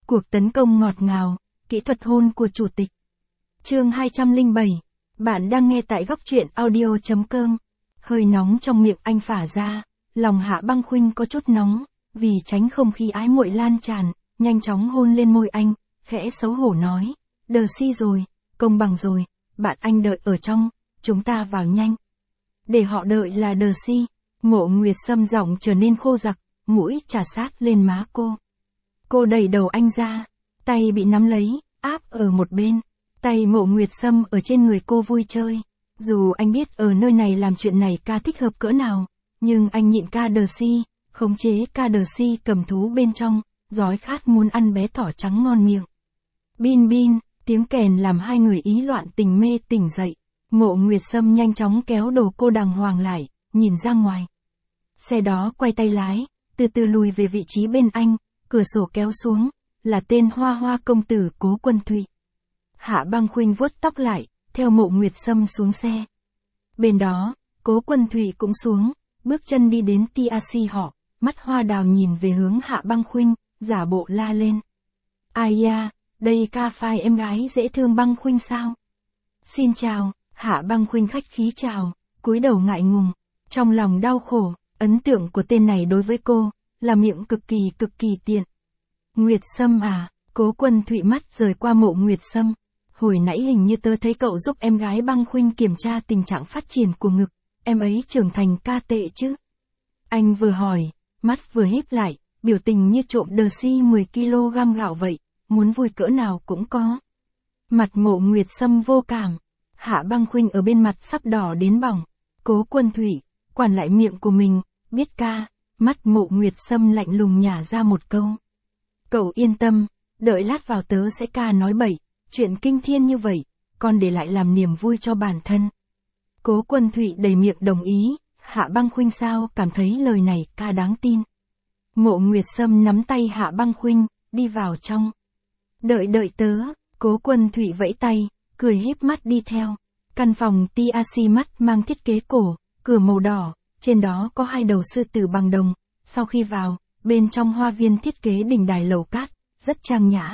Cuộc tấn công ngọt ngào, kỹ thuật hôn của chủ tịch. Chương 207. Bạn đang nghe tại góc truyện audio.com. Hơi nóng trong miệng anh phả ra, lòng Hạ Băng Khuynh có chút nóng, vì tránh không khí ái muội lan tràn, nhanh chóng hôn lên môi anh, khẽ xấu hổ nói, đờ si rồi, công bằng rồi, bạn anh đợi ở trong, chúng ta vào nhanh. Để họ đợi là đờ si. Mộ Nguyệt Sâm giọng trở nên khô rặc, mũi chà sát lên má cô. Cô đẩy đầu anh ra, tay bị nắm lấy, áp ở một bên. Tay Mộ Nguyệt Sâm ở trên người cô vui chơi. Dù anh biết ở nơi này làm chuyện này ca thích hợp cỡ nào, nhưng anh nhịn ca đờ si, khống chế ca đờ si cầm thú bên trong, đói khát muốn ăn bé thỏ trắng ngon miệng. Bin bin, tiếng kèn làm hai người ý loạn tình mê tỉnh dậy. Mộ Nguyệt Sâm nhanh chóng kéo đồ cô đàng hoàng lại, nhìn ra ngoài. Xe đó quay tay lái, từ từ lùi về vị trí bên anh, cửa sổ kéo xuống, là tên Hoa Hoa công tử Cố Quân Thụy. Hạ Băng Khuynh vuốt tóc lại, theo Mộ Nguyệt Sâm xuống xe. Bên đó, Cố Quân Thụy cũng xuống, bước chân đi đến TAC họ, mắt hoa đào nhìn về hướng Hạ Băng Khuynh, giả bộ la lên. Ai da, đây ca phai em gái dễ thương Băng Khuynh sao? Xin chào, Hạ Băng Khuynh khách khí chào, cúi đầu ngại ngùng, trong lòng đau khổ, ấn tượng của tên này đối với cô, là miệng cực kỳ tiện. Nguyệt Sâm à, Cố Quân Thụy mắt rời qua Mộ Nguyệt Sâm. Hồi nãy hình như tớ thấy cậu giúp em gái Băng Khuynh kiểm tra tình trạng phát triển của ngực, em ấy trưởng thành ca tệ chứ? Anh vừa hỏi, mắt vừa híp lại, biểu tình như trộm đờ si 10 kg gạo vậy, muốn vui cỡ nào cũng có. Mặt Mộ Nguyệt Sâm vô cảm, Hạ Băng Khuynh ở bên mặt sắp đỏ đến bỏng. Cố Quân Thụy, quản lại miệng của mình, biết ca. Mắt Mộ Nguyệt Sâm lạnh lùng nhả ra một câu. Cậu yên tâm, đợi lát vào tớ sẽ ca nói bậy, chuyện kinh thiên như vậy, con để lại làm niềm vui cho bản thân. Cố Quân Thụy đầy miệng đồng ý, Hạ Băng Khuynh sao cảm thấy lời này ca đáng tin. Mộ Nguyệt Sâm nắm tay Hạ Băng Khuynh, đi vào trong. Đợi tớ, Cố Quân Thụy vẫy tay, cười híp mắt đi theo. Căn phòng TAC mắt mang thiết kế cổ, cửa màu đỏ, trên đó có hai đầu sư tử bằng đồng. Sau khi vào, bên trong hoa viên thiết kế đỉnh đài lầu cát, rất trang nhã.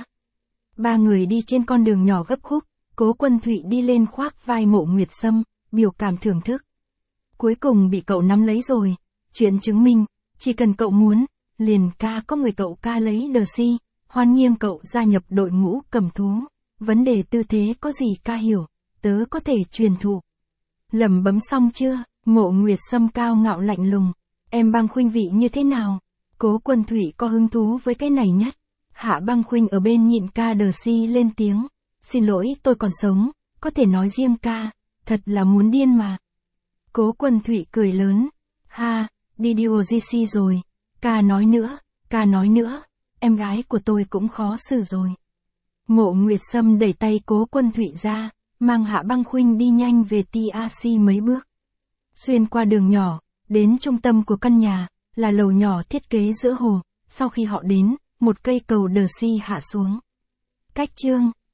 Ba người đi trên con đường nhỏ gấp khúc, Cố Quân Thụy đi lên khoác vai Mộ Nguyệt Sâm, biểu cảm thưởng thức. Cuối cùng bị cậu nắm lấy rồi, chuyện chứng minh, chỉ cần cậu muốn, liền ca có người cậu ca lấy đờ si, hoan nghênh cậu gia nhập đội ngũ cầm thú. Vấn đề tư thế có gì ca hiểu, tớ có thể truyền thụ. Lẩm bấm xong chưa? Mộ Nguyệt Sâm cao ngạo lạnh lùng. Em Băng Khuynh vị như thế nào? Cố Quân Thụy có hứng thú với cái này nhất. Hạ Băng Khuynh ở bên nhịn ca đờ si lên tiếng. Xin lỗi tôi còn sống, có thể nói riêng ca, thật là muốn điên mà. Cố Quân Thụy cười lớn. Ha, đi DOGC rồi. Ca nói nữa, em gái của tôi cũng khó xử rồi. Mộ Nguyệt Sâm đẩy tay Cố Quân Thụy ra, mang Hạ Băng Khuynh đi nhanh về TAC mấy bước. Xuyên qua đường nhỏ, đến trung tâm của căn nhà, là lầu nhỏ thiết kế giữa hồ. Sau khi họ đến, một cây cầu đờ si hạ xuống. Cách chương